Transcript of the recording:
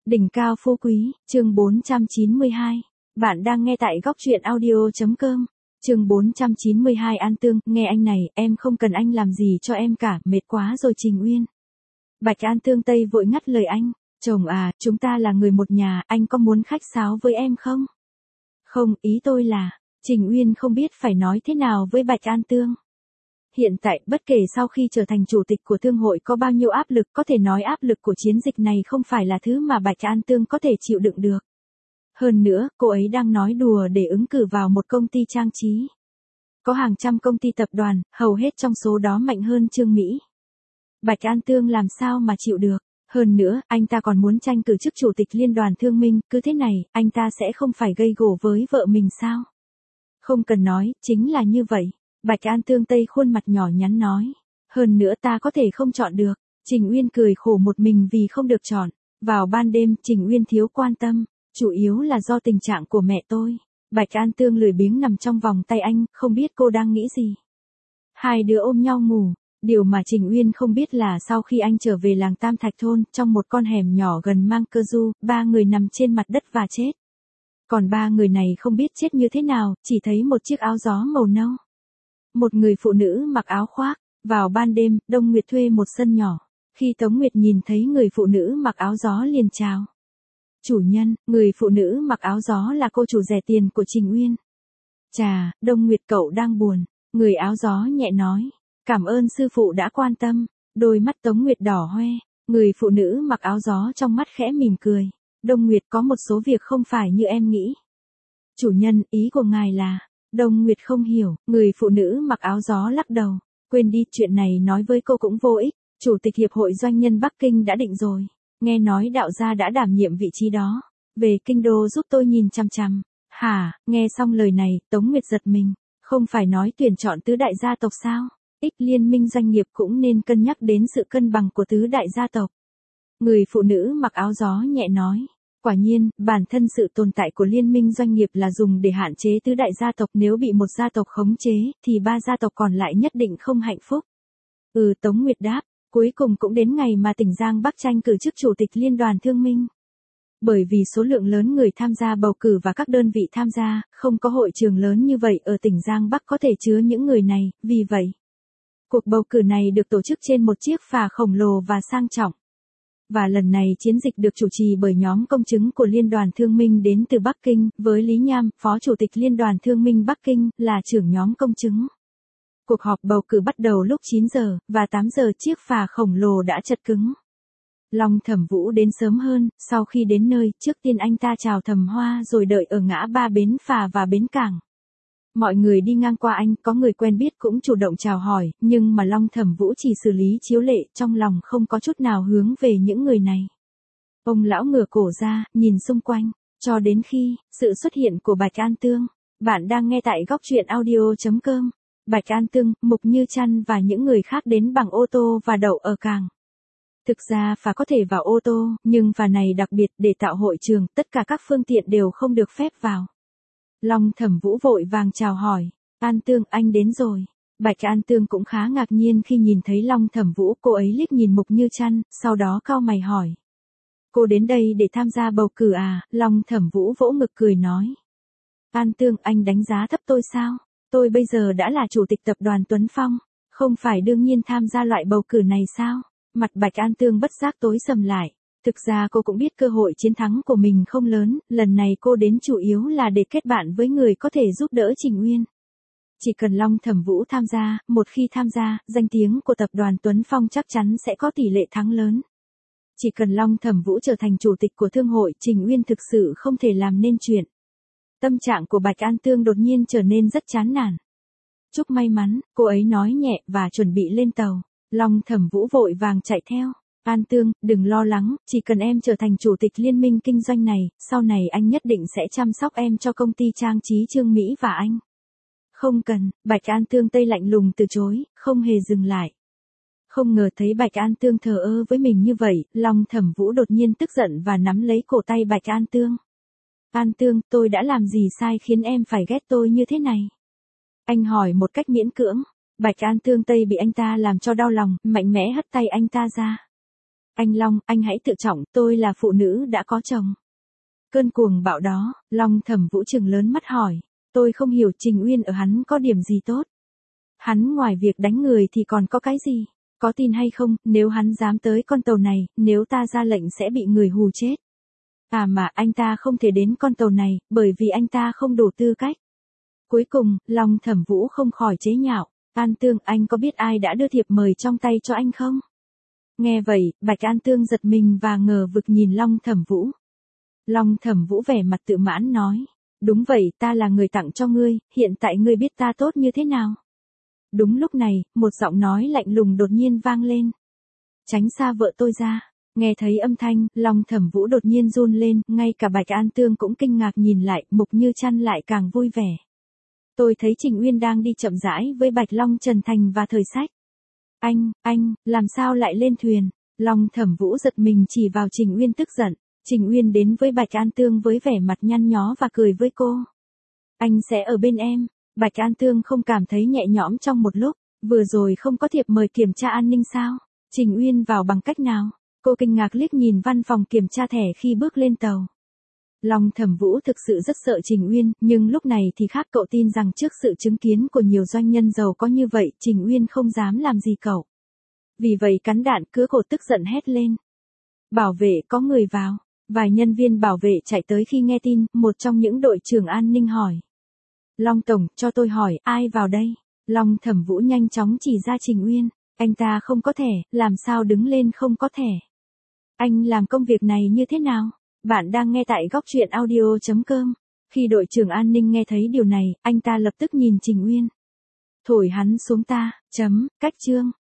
Đỉnh cao phú quý, chương 492. Bạn đang nghe tại góc truyện audio.com. Chương 492 An Tương, nghe anh này, em không cần anh làm gì cho em cả, mệt quá rồi Trình Uyên. Bạch An Tương Tây vội ngắt lời anh, chồng à, chúng ta là người một nhà, anh có muốn khách sáo với em không? Không, ý tôi là, Trình Uyên không biết phải nói thế nào với Bạch An Tương. Hiện tại, bất kể sau khi trở thành chủ tịch của thương hội có bao nhiêu áp lực, có thể nói áp lực của chiến dịch này không phải là thứ mà Bạch An Tương có thể chịu đựng được. Hơn nữa, cô ấy đang nói đùa để ứng cử vào một công ty trang trí. Có hàng trăm công ty tập đoàn, hầu hết trong số đó mạnh hơn Trương Mỹ. Bạch An Tương làm sao mà chịu được. Hơn nữa, anh ta còn muốn tranh cử chức chủ tịch liên đoàn thương minh, cứ thế này, anh ta sẽ không phải gây gổ với vợ mình sao? Không cần nói, chính là như vậy. Bạch An Tương Tây khuôn mặt nhỏ nhắn nói. Hơn nữa ta có thể không chọn được. Trình Uyên cười khổ một mình vì không được chọn. Vào ban đêm, Trình Uyên thiếu quan tâm. Chủ yếu là do tình trạng của mẹ tôi. Bạch An Tương lười biếng nằm trong vòng tay anh, không biết cô đang nghĩ gì. Hai đứa ôm nhau ngủ. Điều mà Trình Uyên không biết là sau khi anh trở về làng Tam Thạch Thôn, trong một con hẻm nhỏ gần Mang Cơ Du, ba người nằm trên mặt đất và chết. Còn ba người này không biết chết như thế nào, chỉ thấy một chiếc áo gió màu nâu. Một người phụ nữ mặc áo khoác. Vào ban đêm, Đông Nguyệt thuê một sân nhỏ. Khi Tống Nguyệt nhìn thấy người phụ nữ mặc áo gió liền chào. Chủ nhân, người phụ nữ mặc áo gió là cô chủ rẻ tiền của Trình Uyên. Chà, Đông Nguyệt cậu đang buồn. Người áo gió nhẹ nói. Cảm ơn sư phụ đã quan tâm. Đôi mắt Tống Nguyệt đỏ hoe. Người phụ nữ mặc áo gió trong mắt khẽ mỉm cười. Đông Nguyệt có một số việc không phải như em nghĩ. Chủ nhân, ý của ngài là... Đông Nguyệt không hiểu, người phụ nữ mặc áo gió lắc đầu. Quên đi, chuyện này nói với cô cũng vô ích. Chủ tịch Hiệp hội Doanh nhân Bắc Kinh đã định rồi. Nghe nói đạo gia đã đảm nhiệm vị trí đó. Về kinh đô giúp tôi nhìn chằm chằm. Hả, nghe xong lời này, Tống Nguyệt giật mình. Không phải nói tuyển chọn tứ đại gia tộc sao? Liên minh doanh nghiệp cũng nên cân nhắc đến sự cân bằng của tứ đại gia tộc. Người phụ nữ mặc áo gió nhẹ nói. Quả nhiên, bản thân sự tồn tại của liên minh doanh nghiệp là dùng để hạn chế tứ đại gia tộc, nếu bị một gia tộc khống chế, thì ba gia tộc còn lại nhất định không hạnh phúc. Tống Nguyệt đáp, cuối cùng cũng đến ngày mà tỉnh Giang Bắc tranh cử chức chủ tịch liên đoàn thương minh. Bởi vì số lượng lớn người tham gia bầu cử và các đơn vị tham gia, không có hội trường lớn như vậy ở tỉnh Giang Bắc có thể chứa những người này, vì vậy. Cuộc bầu cử này được tổ chức trên một chiếc phà khổng lồ và sang trọng. Và lần này chiến dịch được chủ trì bởi nhóm công chứng của Liên đoàn Thương minh đến từ Bắc Kinh, với Lý Nham, Phó Chủ tịch Liên đoàn Thương minh Bắc Kinh, là trưởng nhóm công chứng. Cuộc họp bầu cử bắt đầu lúc 9 giờ, và 8 giờ chiếc phà khổng lồ đã chật cứng. Long Thẩm Vũ đến sớm hơn, sau khi đến nơi, trước tiên anh ta chào Thẩm Hoa rồi đợi ở ngã ba bến phà và bến cảng. Mọi người đi ngang qua anh, có người quen biết cũng chủ động chào hỏi, nhưng mà Long Thẩm Vũ chỉ xử lý chiếu lệ, trong lòng không có chút nào hướng về những người này. Ông lão ngửa cổ ra, nhìn xung quanh, cho đến khi, sự xuất hiện của Bạch An Tương. Bạn đang nghe tại góc truyện audio.com. Bạch An Tương, Mục Như Trăn và những người khác đến bằng ô tô và đậu ở cảng. Thực ra phà có thể vào ô tô, nhưng phà này đặc biệt để tạo hội trường, tất cả các phương tiện đều không được phép vào. Long Thẩm Vũ vội vàng chào hỏi, An Tương anh đến rồi. Bạch An Tương cũng khá ngạc nhiên khi nhìn thấy Long Thẩm Vũ, cô ấy liếc nhìn Mục Như Trăn, sau đó cau mày hỏi. Cô đến đây để tham gia bầu cử à? Long Thẩm Vũ vỗ ngực cười nói. An Tương anh đánh giá thấp tôi sao? Tôi bây giờ đã là chủ tịch tập đoàn Tuấn Phong, không phải đương nhiên tham gia loại bầu cử này sao? Mặt Bạch An Tương bất giác tối sầm lại. Thực ra cô cũng biết cơ hội chiến thắng của mình không lớn, lần này cô đến chủ yếu là để kết bạn với người có thể giúp đỡ Trình Uyên. Chỉ cần Long Thẩm Vũ tham gia, một khi tham gia, danh tiếng của tập đoàn Tuấn Phong chắc chắn sẽ có tỷ lệ thắng lớn. Chỉ cần Long Thẩm Vũ trở thành chủ tịch của thương hội, Trình Uyên thực sự không thể làm nên chuyện. Tâm trạng của Bạch An Tương đột nhiên trở nên rất chán nản. Chúc may mắn, cô ấy nói nhẹ và chuẩn bị lên tàu. Long Thẩm Vũ vội vàng chạy theo. An Tương, đừng lo lắng, chỉ cần em trở thành chủ tịch liên minh kinh doanh này, sau này anh nhất định sẽ chăm sóc em cho công ty trang trí Trương Mỹ và anh. Không cần, Bạch An Tương Tây lạnh lùng từ chối, không hề dừng lại. Không ngờ thấy Bạch An Tương thờ ơ với mình như vậy, Long Thẩm Vũ đột nhiên tức giận và nắm lấy cổ tay Bạch An Tương. An Tương, tôi đã làm gì sai khiến em phải ghét tôi như thế này? Anh hỏi một cách miễn cưỡng. Bạch An Tương Tây bị anh ta làm cho đau lòng, mạnh mẽ hất tay anh ta ra. Anh Long, anh hãy tự trọng, tôi là phụ nữ đã có chồng. Cơn cuồng bạo đó, Long Thẩm Vũ trừng lớn mắt hỏi. Tôi không hiểu Trình Uyên ở hắn có điểm gì tốt. Hắn ngoài việc đánh người thì còn có cái gì? Có tin hay không, nếu hắn dám tới con tàu này, nếu ta ra lệnh sẽ bị người hù chết. À mà anh ta không thể đến con tàu này, bởi vì anh ta không đủ tư cách. Cuối cùng, Long Thẩm Vũ không khỏi chế nhạo. An Tương, anh có biết ai đã đưa thiệp mời trong tay cho anh không? Nghe vậy, Bạch An Tương giật mình và ngờ vực nhìn Long Thẩm Vũ. Long Thẩm Vũ vẻ mặt tự mãn nói. Đúng vậy, ta là người tặng cho ngươi, hiện tại ngươi biết ta tốt như thế nào. Đúng lúc này, một giọng nói lạnh lùng đột nhiên vang lên. Tránh xa vợ tôi ra. Nghe thấy âm thanh, Long Thẩm Vũ đột nhiên run lên, ngay cả Bạch An Tương cũng kinh ngạc nhìn lại, Mục Như Trăn lại càng vui vẻ. Tôi thấy Trình Uyên đang đi chậm rãi với Bạch Long Trần Thành và Thời Sách. Anh, làm sao lại lên thuyền? Long Thẩm Vũ giật mình chỉ vào Trình Uyên tức giận. Trình Uyên đến với Bạch An Tương với vẻ mặt nhăn nhó và cười với cô. Anh sẽ ở bên em. Bạch An Tương không cảm thấy nhẹ nhõm trong một lúc. Vừa rồi không có thiệp mời kiểm tra an ninh sao? Trình Uyên vào bằng cách nào? Cô kinh ngạc liếc nhìn văn phòng kiểm tra thẻ khi bước lên tàu. Long Thẩm Vũ thực sự rất sợ Trình Uyên, nhưng lúc này thì khác, cậu tin rằng trước sự chứng kiến của nhiều doanh nhân giàu có như vậy, Trình Uyên không dám làm gì cậu. Vì vậy cắn đạn cứa cổ tức giận hét lên. Bảo vệ, có người vào. Vài nhân viên bảo vệ chạy tới khi nghe tin, một trong những đội trưởng an ninh hỏi. Long Tổng, cho tôi hỏi, ai vào đây? Long Thẩm Vũ nhanh chóng chỉ ra Trình Uyên. Anh ta không có thẻ, làm sao đứng lên không có thẻ? Anh làm công việc này như thế nào? Bạn đang nghe tại góc truyện audio.com. Khi đội trưởng an ninh nghe thấy điều này, anh ta lập tức nhìn Trình Uyên. Thổi hắn xuống ta, cách chương.